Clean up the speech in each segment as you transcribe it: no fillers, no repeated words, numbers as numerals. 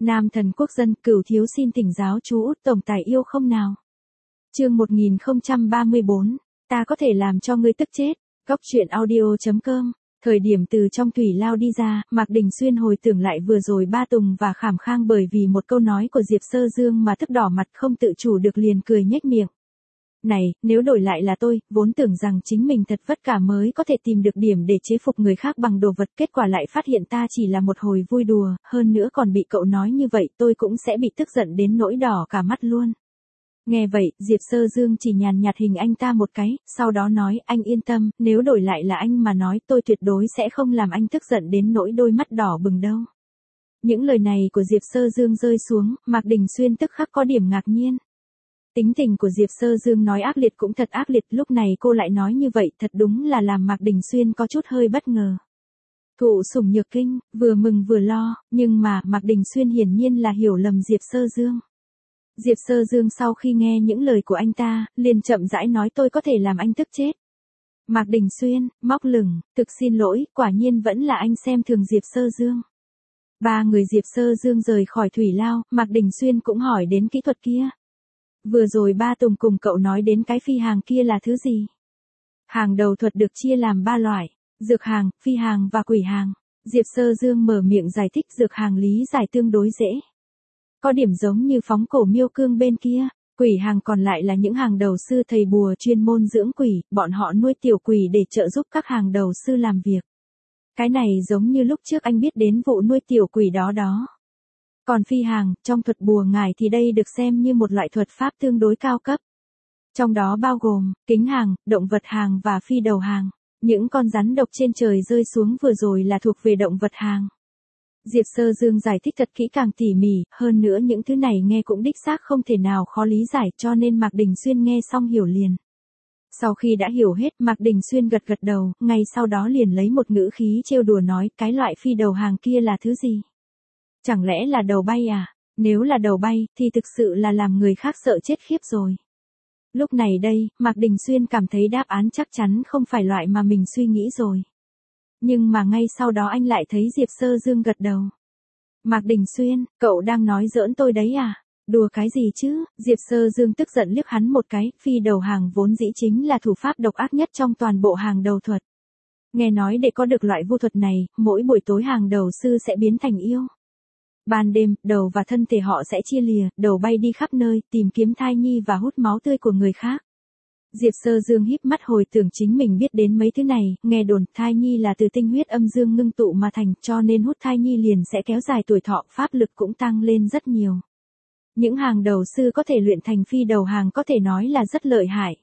Nam thần quốc dân, Cửu thiếu xin thỉnh giáo chú Út tổng tài yêu không nào. Chương 1034, ta có thể làm cho ngươi tức chết. Góc truyện audio.com. Thời điểm từ trong thủy lao đi ra, Mạc Đình Xuyên hồi tưởng lại vừa rồi Ba Tùng và Khảm Khang bởi vì một câu nói của Diệp Sơ Dương mà tức đỏ mặt không tự chủ được liền cười nhếch miệng. Này, nếu đổi lại là tôi, vốn tưởng rằng chính mình thật vất cả mới có thể tìm được điểm để chế phục người khác bằng đồ vật, kết quả lại phát hiện ta chỉ là một hồi vui đùa, hơn nữa còn bị cậu nói như vậy tôi cũng sẽ bị tức giận đến nỗi đỏ cả mắt luôn. Nghe vậy, Diệp Sơ Dương chỉ nhàn nhạt hình anh ta một cái, sau đó nói, anh yên tâm, nếu đổi lại là anh mà nói tôi tuyệt đối sẽ không làm anh tức giận đến nỗi đôi mắt đỏ bừng đâu. Những lời này của Diệp Sơ Dương rơi xuống, Mạc Đình Xuyên tức khắc có điểm ngạc nhiên. Tính tình của Diệp Sơ Dương nói ác liệt cũng thật ác liệt, lúc này cô lại nói như vậy thật đúng là làm Mạc Đình Xuyên có chút hơi bất ngờ. Thụ sủng nhược kinh, vừa mừng vừa lo, nhưng mà Mạc Đình Xuyên hiển nhiên là hiểu lầm Diệp Sơ Dương. Diệp Sơ Dương sau khi nghe những lời của anh ta, liền chậm rãi nói tôi có thể làm anh tức chết. Mạc Đình Xuyên, móc lửng, thực xin lỗi, quả nhiên vẫn là anh xem thường Diệp Sơ Dương. Ba người Diệp Sơ Dương rời khỏi thủy lao, Mạc Đình Xuyên cũng hỏi đến kỹ thuật kia. Vừa rồi Ba Tùng cùng cậu nói đến cái phi hàng kia là thứ gì? Hàng đầu thuật được chia làm 3 loại, dược hàng, phi hàng và quỷ hàng. Diệp Sơ Dương mở miệng giải thích dược hàng lý giải tương đối dễ. Có điểm giống như phóng cổ miêu cương bên kia, quỷ hàng còn lại là những hàng đầu sư thầy bùa chuyên môn dưỡng quỷ, bọn họ nuôi tiểu quỷ để trợ giúp các hàng đầu sư làm việc. Cái này giống như lúc trước anh biết đến vụ nuôi tiểu quỷ đó. Còn phi hàng, trong thuật bùa ngải thì đây được xem như một loại thuật pháp tương đối cao cấp. Trong đó bao gồm, kính hàng, động vật hàng và phi đầu hàng. Những con rắn độc trên trời rơi xuống vừa rồi là thuộc về động vật hàng. Diệp Sơ Dương giải thích thật kỹ càng tỉ mỉ, hơn nữa những thứ này nghe cũng đích xác không thể nào khó lý giải cho nên Mạc Đình Xuyên nghe xong hiểu liền. Sau khi đã hiểu hết, Mạc Đình Xuyên gật đầu, ngay sau đó liền lấy một ngữ khí trêu đùa nói cái loại phi đầu hàng kia là thứ gì? Chẳng lẽ là đầu bay à? Nếu là đầu bay, thì thực sự là làm người khác sợ chết khiếp rồi. Lúc này đây, Mạc Đình Xuyên cảm thấy đáp án chắc chắn không phải loại mà mình suy nghĩ rồi. Nhưng mà ngay sau đó anh lại thấy Diệp Sơ Dương gật đầu. Mạc Đình Xuyên, cậu đang nói giỡn tôi đấy à? Đùa cái gì chứ? Diệp Sơ Dương tức giận liếc hắn một cái, phi đầu hàng vốn dĩ chính là thủ pháp độc ác nhất trong toàn bộ hàng đầu thuật. Nghe nói để có được loại vu thuật này, mỗi buổi tối hàng đầu sư sẽ biến thành yêu. Ban đêm, đầu và thân thể họ sẽ chia lìa, đầu bay đi khắp nơi, tìm kiếm thai nhi và hút máu tươi của người khác. Diệp Sơ Dương híp mắt hồi tưởng chính mình biết đến mấy thứ này, nghe đồn thai nhi là từ tinh huyết âm dương ngưng tụ mà thành, cho nên hút thai nhi liền sẽ kéo dài tuổi thọ, pháp lực cũng tăng lên rất nhiều. Những hàng đầu sư có thể luyện thành phi đầu hàng có thể nói là rất lợi hại.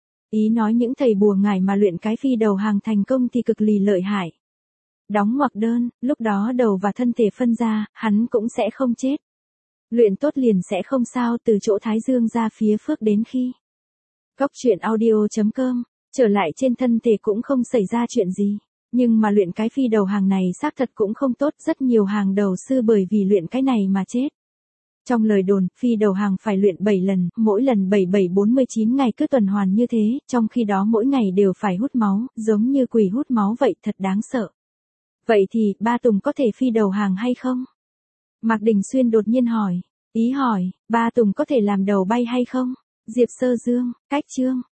Ý nói những thầy bùa ngải mà luyện cái phi đầu hàng thành công thì cực kỳ lợi hại. Đóng ngoặc đơn, lúc đó đầu và thân thể phân ra, hắn cũng sẽ không chết. Luyện tốt liền sẽ không sao, từ chỗ Thái Dương ra phía Phước đến khi. Góc truyện audio.com, trở lại trên thân thể cũng không xảy ra chuyện gì. Nhưng mà luyện cái phi đầu hàng này xác thật cũng không tốt, rất nhiều hàng đầu sư bởi vì luyện cái này mà chết. Trong lời đồn, phi đầu hàng phải luyện 7 lần, mỗi lần 4749 ngày cứ tuần hoàn như thế, trong khi đó mỗi ngày đều phải hút máu, giống như quỷ hút máu vậy, thật đáng sợ. Vậy thì, Ba Tùng có thể phi đầu hàng hay không? Mạc Đình Xuyên đột nhiên hỏi. Ý hỏi, Ba Tùng có thể làm đầu bay hay không? Diệp Sơ Dương, cách chương.